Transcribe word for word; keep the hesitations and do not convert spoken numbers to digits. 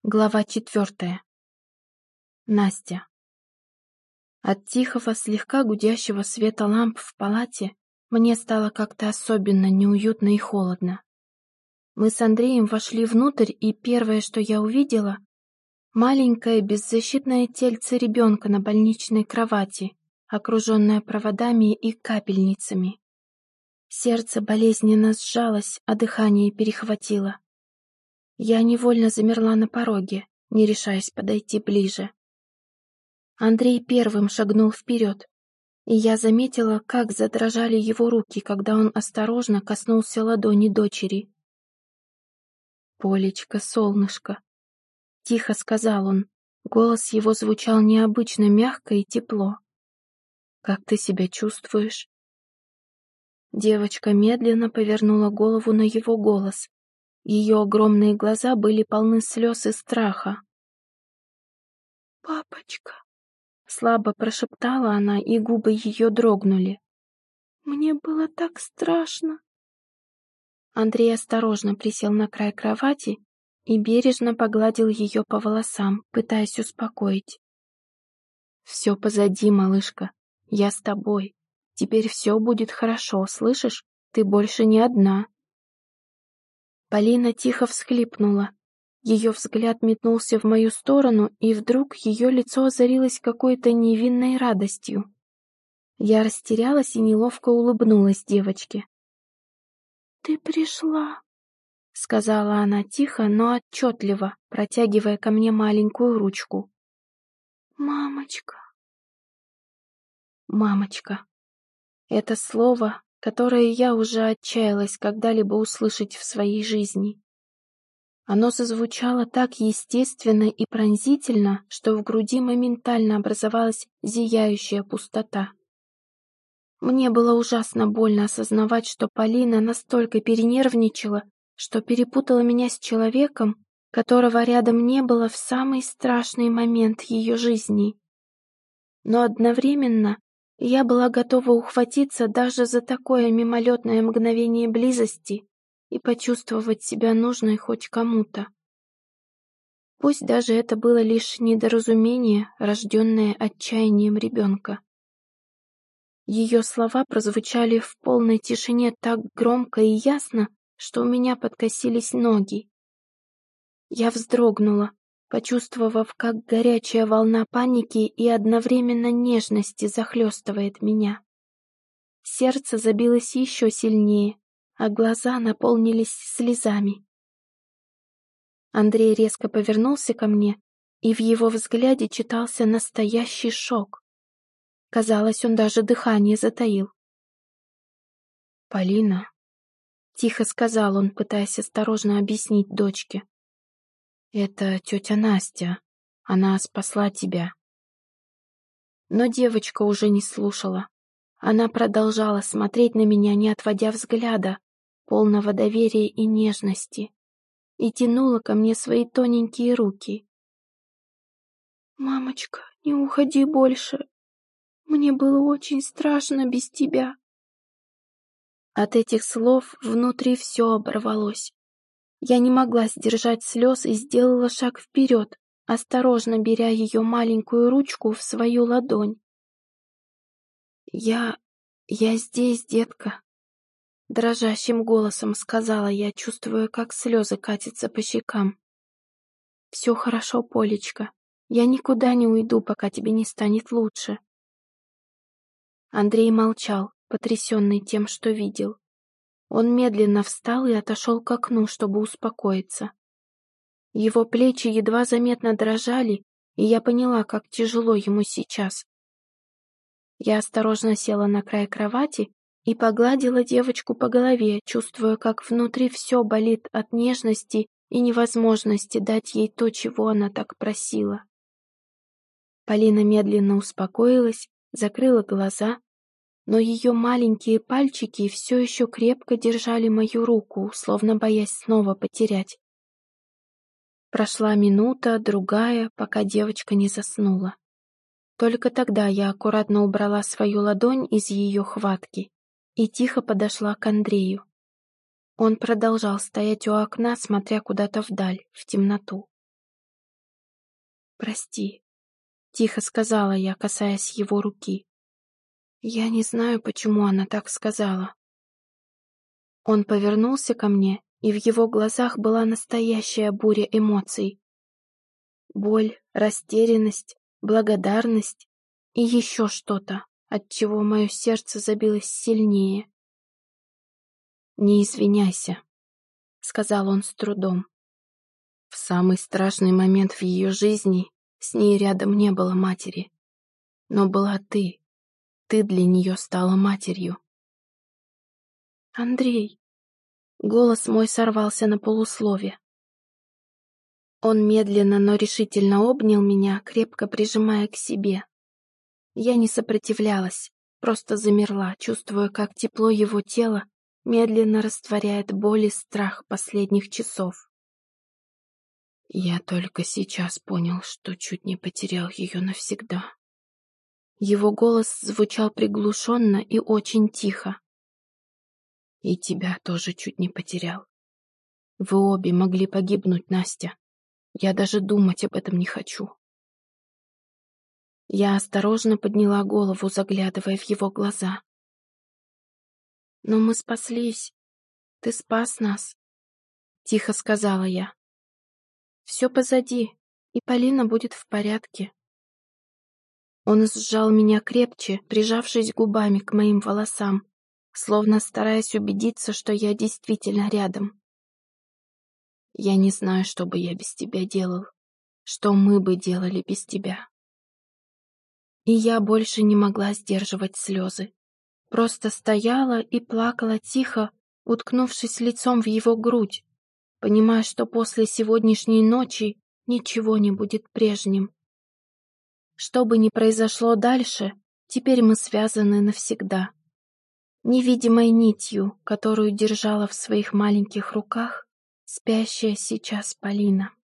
Глава четвертая. Настя. От тихого, слегка гудящего света ламп в палате мне стало как-то особенно неуютно и холодно. Мы с Андреем вошли внутрь, и первое, что я увидела, маленькое беззащитное тельце ребенка на больничной кровати, окруженное проводами и капельницами. Сердце болезненно сжалось, а дыхание перехватило. Я невольно замерла на пороге, не решаясь подойти ближе. Андрей первым шагнул вперед, и я заметила, как задрожали его руки, когда он осторожно коснулся ладони дочери. «Полечка, солнышко», — тихо сказал он, голос его звучал необычно мягко и тепло. «Как ты себя чувствуешь?» Девочка медленно повернула голову на его голос. Ее огромные глаза были полны слез и страха. «Папочка», — слабо прошептала она, и губы ее дрогнули. «Мне было так страшно». Андрей осторожно присел на край кровати и бережно погладил ее по волосам, пытаясь успокоить. «Все позади, малышка. Я с тобой. Теперь все будет хорошо, слышишь? Ты больше не одна». Полина тихо всхлипнула. Ее взгляд метнулся в мою сторону, и вдруг ее лицо озарилось какой-то невинной радостью. Я растерялась и неловко улыбнулась девочке. «Ты пришла», — сказала она тихо, но отчетливо, протягивая ко мне маленькую ручку. «Мамочка». «Мамочка». Это слово, которое я уже отчаялась когда-либо услышать в своей жизни. Оно зазвучало так естественно и пронзительно, что в груди моментально образовалась зияющая пустота. Мне было ужасно больно осознавать, что Полина настолько перенервничала, что перепутала меня с человеком, которого рядом не было в самый страшный момент ее жизни. Но одновременно я была готова ухватиться даже за такое мимолетное мгновение близости и почувствовать себя нужной хоть кому-то. Пусть даже это было лишь недоразумение, рожденное отчаянием ребенка. Ее слова прозвучали в полной тишине так громко и ясно, что у меня подкосились ноги. Я вздрогнула, почувствовав, как горячая волна паники и одновременно нежности захлестывает меня. Сердце забилось еще сильнее, а глаза наполнились слезами. Андрей резко повернулся ко мне, и в его взгляде читался настоящий шок. Казалось, он даже дыхание затаил. «Полина», — тихо сказал он, пытаясь осторожно объяснить дочке, — «это тетя Настя. Она спасла тебя». Но девочка уже не слушала. Она продолжала смотреть на меня, не отводя взгляда, полного доверия и нежности, и тянула ко мне свои тоненькие руки. «Мамочка, не уходи больше. Мне было очень страшно без тебя». От этих слов внутри все оборвалось. Я не могла сдержать слез и сделала шаг вперед, осторожно беря ее маленькую ручку в свою ладонь. «Я... я здесь, детка», — дрожащим голосом сказала я, чувствуя, как слезы катятся по щекам. «Все хорошо, Полечка. Я никуда не уйду, пока тебе не станет лучше». Андрей молчал, потрясенный тем, что видел. Он медленно встал и отошел к окну, чтобы успокоиться. Его плечи едва заметно дрожали, и я поняла, как тяжело ему сейчас. Я осторожно села на край кровати и погладила девочку по голове, чувствуя, как внутри все болит от нежности и невозможности дать ей то, чего она так просила. Полина медленно успокоилась, закрыла глаза, но ее маленькие пальчики все еще крепко держали мою руку, словно боясь снова потерять. Прошла минута, другая, пока девочка не заснула. Только тогда я аккуратно убрала свою ладонь из ее хватки и тихо подошла к Андрею. Он продолжал стоять у окна, смотря куда-то вдаль, в темноту. прости», — тихо сказала я, касаясь его руки. Я не знаю, почему она так сказала. Он повернулся ко мне, и в его глазах была настоящая буря эмоций. Боль, растерянность, благодарность и еще что-то, от чего мое сердце забилось сильнее. «Не извиняйся», — сказал он с трудом. В самый страшный момент в ее жизни с ней рядом не было матери. Но была ты. Ты для нее стала матерью. «Андрей!» Голос мой сорвался на полуслове. Он медленно, но решительно обнял меня, крепко прижимая к себе. Я не сопротивлялась, просто замерла, чувствуя, как тепло его тела медленно растворяет боль и страх последних часов. Я только сейчас понял, что чуть не потерял ее навсегда. Его голос звучал приглушенно и очень тихо. И тебя тоже чуть не потерял. Вы обе могли погибнуть, Настя. Я даже думать об этом не хочу. Я осторожно подняла голову, заглядывая в его глаза. Но мы спаслись. Ты спас нас, тихо сказала я. Все позади, и Полина будет в порядке. Он сжал меня крепче, прижавшись губами к моим волосам, словно стараясь убедиться, что я действительно рядом. Я не знаю, что бы я без тебя делал, что мы бы делали без тебя. И я больше не могла сдерживать слезы. Просто стояла и плакала тихо, уткнувшись лицом в его грудь, понимая, что после сегодняшней ночи ничего не будет прежним. Что бы ни произошло дальше, теперь мы связаны навсегда. Невидимой нитью, которую держала в своих маленьких руках спящая сейчас Полина.